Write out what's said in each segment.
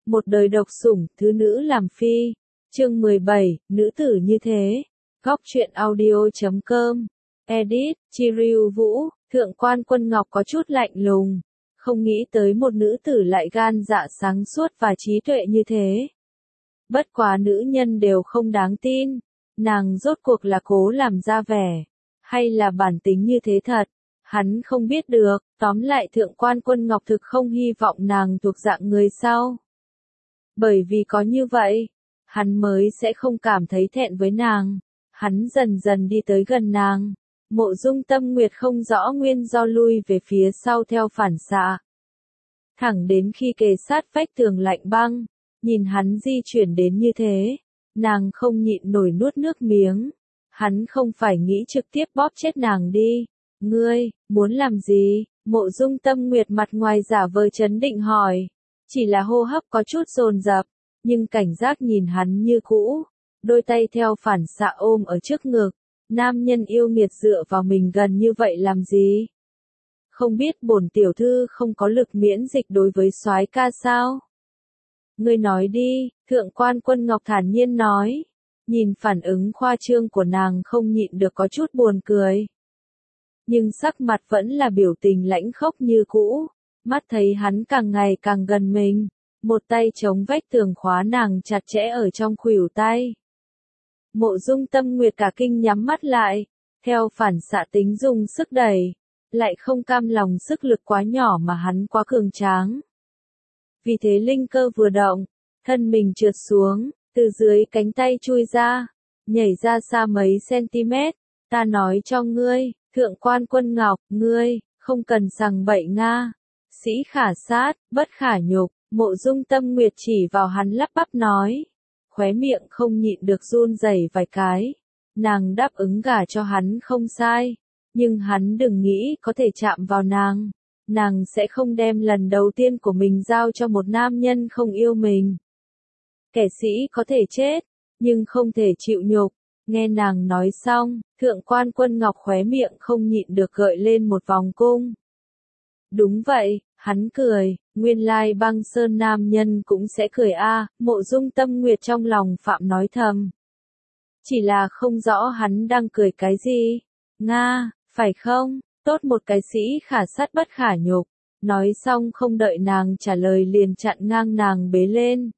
Một đời độc sủng, thứ nữ làm phi. Chương 17, nữ tử như thế. Góc truyện audio.com. Edit, Chi Ryu Vũ, Thượng quan Quân Ngọc có chút lạnh lùng. Không nghĩ tới một nữ tử lại gan dạ sáng suốt và trí tuệ như thế. Bất quá nữ nhân đều không đáng tin. Nàng rốt cuộc là cố làm ra vẻ, hay là bản tính như thế thật. Hắn không biết được, tóm lại Thượng quan Quân Ngọc thực không hy vọng nàng thuộc dạng người sau. Bởi vì có như vậy, hắn mới sẽ không cảm thấy thẹn với nàng. Hắn dần dần đi tới gần nàng. Mộ Dung Tâm Nguyệt không rõ nguyên do lui về phía sau theo phản xạ. Thẳng đến khi kề sát vách tường lạnh băng, nhìn hắn di chuyển đến như thế, nàng không nhịn nổi nuốt nước miếng. Hắn không phải nghĩ trực tiếp bóp chết nàng đi. Ngươi, muốn làm gì? Mộ Dung Tâm Nguyệt mặt ngoài giả vờ trấn định hỏi. Chỉ là hô hấp có chút dồn dập, nhưng cảnh giác nhìn hắn như cũ. Đôi tay theo phản xạ ôm ở trước ngực. Nam nhân yêu nghiệt dựa vào mình gần như vậy làm gì? Không biết bổn tiểu thư không có lực miễn dịch đối với soái ca sao? Ngươi nói đi, Thượng quan Quân Ngọc thản nhiên nói. Nhìn phản ứng khoa trương của nàng không nhịn được có chút buồn cười. Nhưng sắc mặt vẫn là biểu tình lãnh khốc như cũ. Mắt thấy hắn càng ngày càng gần mình. Một tay chống vách tường khóa nàng chặt chẽ ở trong khuỷu tay. Mộ Dung Tâm Nguyệt cả kinh nhắm mắt lại. Theo phản xạ tính dùng sức đẩy. Lại không cam lòng sức lực quá nhỏ mà hắn quá cường tráng. Vì thế linh cơ vừa động. Thân mình trượt xuống. Từ dưới cánh tay chui ra. Nhảy ra xa mấy cm. Ta nói cho ngươi, Thượng quan Quân Ngọc, ngươi, không cần sằng bậy nga. Sĩ khả sát, bất khả nhục. Mộ Dung Tâm Nguyệt chỉ vào hắn lắp bắp nói. Khóe miệng không nhịn được run rẩy vài cái. Nàng đáp ứng gả cho hắn không sai. Nhưng hắn đừng nghĩ có thể chạm vào nàng. Nàng sẽ không đem lần đầu tiên của mình giao cho một nam nhân không yêu mình. Kẻ sĩ có thể chết, nhưng không thể chịu nhục. Nghe nàng nói xong, Thượng quan Quân Ngọc khóe miệng không nhịn được gợi lên một vòng cung. Đúng vậy, hắn cười, nguyên lai Băng Sơn nam nhân cũng sẽ cười a. Mộ Dung Tâm Nguyệt trong lòng phạm nói thầm. Chỉ là không rõ hắn đang cười cái gì. Nga, phải không? Tốt một cái sĩ khả sát bất khả nhục. Nói xong không đợi nàng trả lời liền chặn ngang nàng bế lên.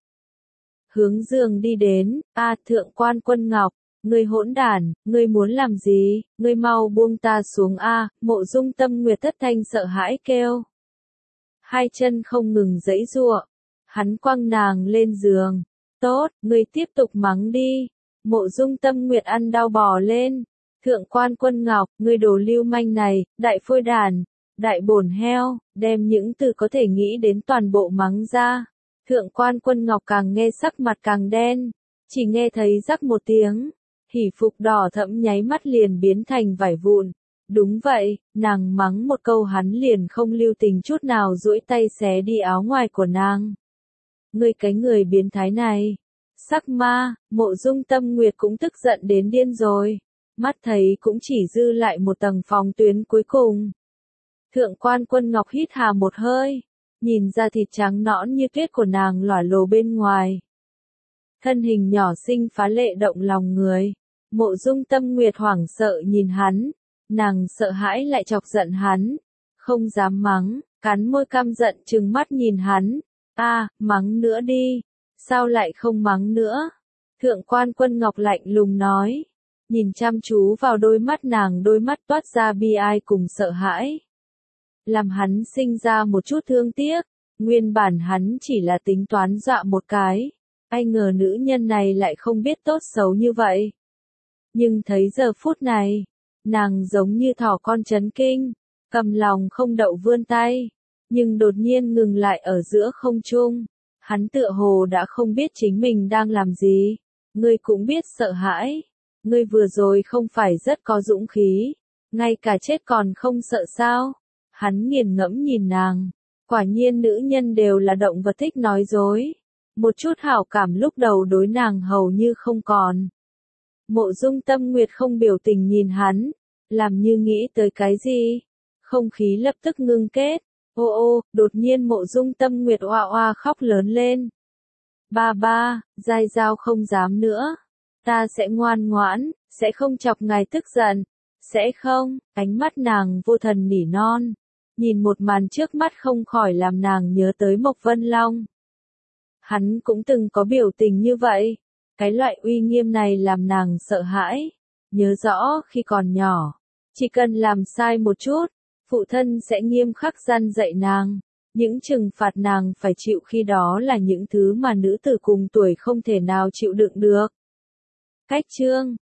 Hướng giường đi đến, Thượng quan Quân Ngọc, ngươi hỗn đản, ngươi muốn làm gì, ngươi mau buông ta xuống Mộ Dung Tâm Nguyệt thất thanh sợ hãi kêu. Hai chân không ngừng giãy giụa, hắn quăng nàng lên giường. Tốt, ngươi tiếp tục mắng đi. Mộ Dung Tâm Nguyệt ăn đau bò lên. Thượng quan Quân Ngọc, ngươi đồ lưu manh này, đại phôi đàn, đại bổn heo, đem những từ có thể nghĩ đến toàn bộ mắng ra. Thượng quan Quân Ngọc càng nghe sắc mặt càng đen, chỉ nghe thấy rắc một tiếng, hỉ phục đỏ thẫm nháy mắt liền biến thành vải vụn. Đúng vậy, nàng mắng một câu hắn liền không lưu tình chút nào duỗi tay xé đi áo ngoài của nàng. Ngươi cái người biến thái này, sắc ma. Mộ Dung Tâm Nguyệt cũng tức giận đến điên rồi, mắt thấy cũng chỉ dư lại một tầng phòng tuyến cuối cùng. Thượng quan Quân Ngọc hít hà một hơi. Nhìn ra thịt trắng nõn như tuyết của nàng lỏa lồ bên ngoài. Thân hình nhỏ xinh phá lệ động lòng người. Mộ Dung Tâm Nguyệt hoảng sợ nhìn hắn. Nàng sợ hãi lại chọc giận hắn. Không dám mắng, cắn môi căm giận trừng mắt nhìn hắn. Mắng nữa đi. Sao lại không mắng nữa? Thượng quan Quân Ngọc lạnh lùng nói. Nhìn chăm chú vào đôi mắt nàng, đôi mắt toát ra bi ai cùng sợ hãi. Làm hắn sinh ra một chút thương tiếc. Nguyên bản hắn chỉ là tính toán dọa một cái. Ai ngờ nữ nhân này lại không biết tốt xấu như vậy. Nhưng thấy giờ phút này, nàng giống như thỏ con chấn kinh, cầm lòng không đậu vươn tay, nhưng đột nhiên ngừng lại ở giữa không trung. Hắn tựa hồ đã không biết chính mình đang làm gì. Ngươi cũng biết sợ hãi. Ngươi vừa rồi không phải rất có dũng khí, ngay cả chết còn không sợ sao? Hắn nghiền ngẫm nhìn nàng. Quả nhiên nữ nhân đều là động vật thích nói dối. Một chút hảo cảm lúc đầu đối nàng hầu như không còn. Mộ Dung Tâm Nguyệt không biểu tình nhìn hắn, làm như nghĩ tới cái gì. Không khí lập tức ngưng kết. Đột nhiên Mộ Dung Tâm Nguyệt oa oa khóc lớn lên. Ba ba, Giai Giao không dám nữa. Ta sẽ ngoan ngoãn, sẽ không chọc ngài tức giận. Sẽ không, ánh mắt nàng vô thần nỉ non. Nhìn một màn trước mắt không khỏi làm nàng nhớ tới Mộc Vân Long. Hắn cũng từng có biểu tình như vậy. Cái loại uy nghiêm này làm nàng sợ hãi. Nhớ rõ khi còn nhỏ, chỉ cần làm sai một chút, phụ thân sẽ nghiêm khắc răn dạy nàng. Những trừng phạt nàng phải chịu khi đó là những thứ mà nữ tử cùng tuổi không thể nào chịu đựng được. Cách chương